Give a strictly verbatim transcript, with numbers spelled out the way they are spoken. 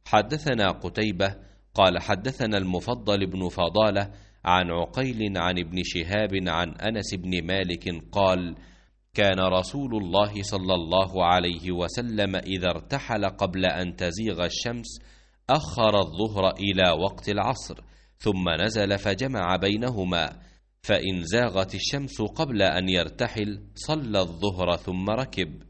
حدثنا قتيبة قال حدثنا المفضل بن فضالة عن عقيل عن ابن شهاب عن أنس بن مالك قال: كان رسول الله صلى الله عليه وسلم إذا ارتحل قبل أن تزيغ الشمس أخر الظهر إلى وقت العصر، ثم نزل فجمع بينهما، فإن زاغت الشمس قبل أن يرتحل صلى الظهر ثم ركب.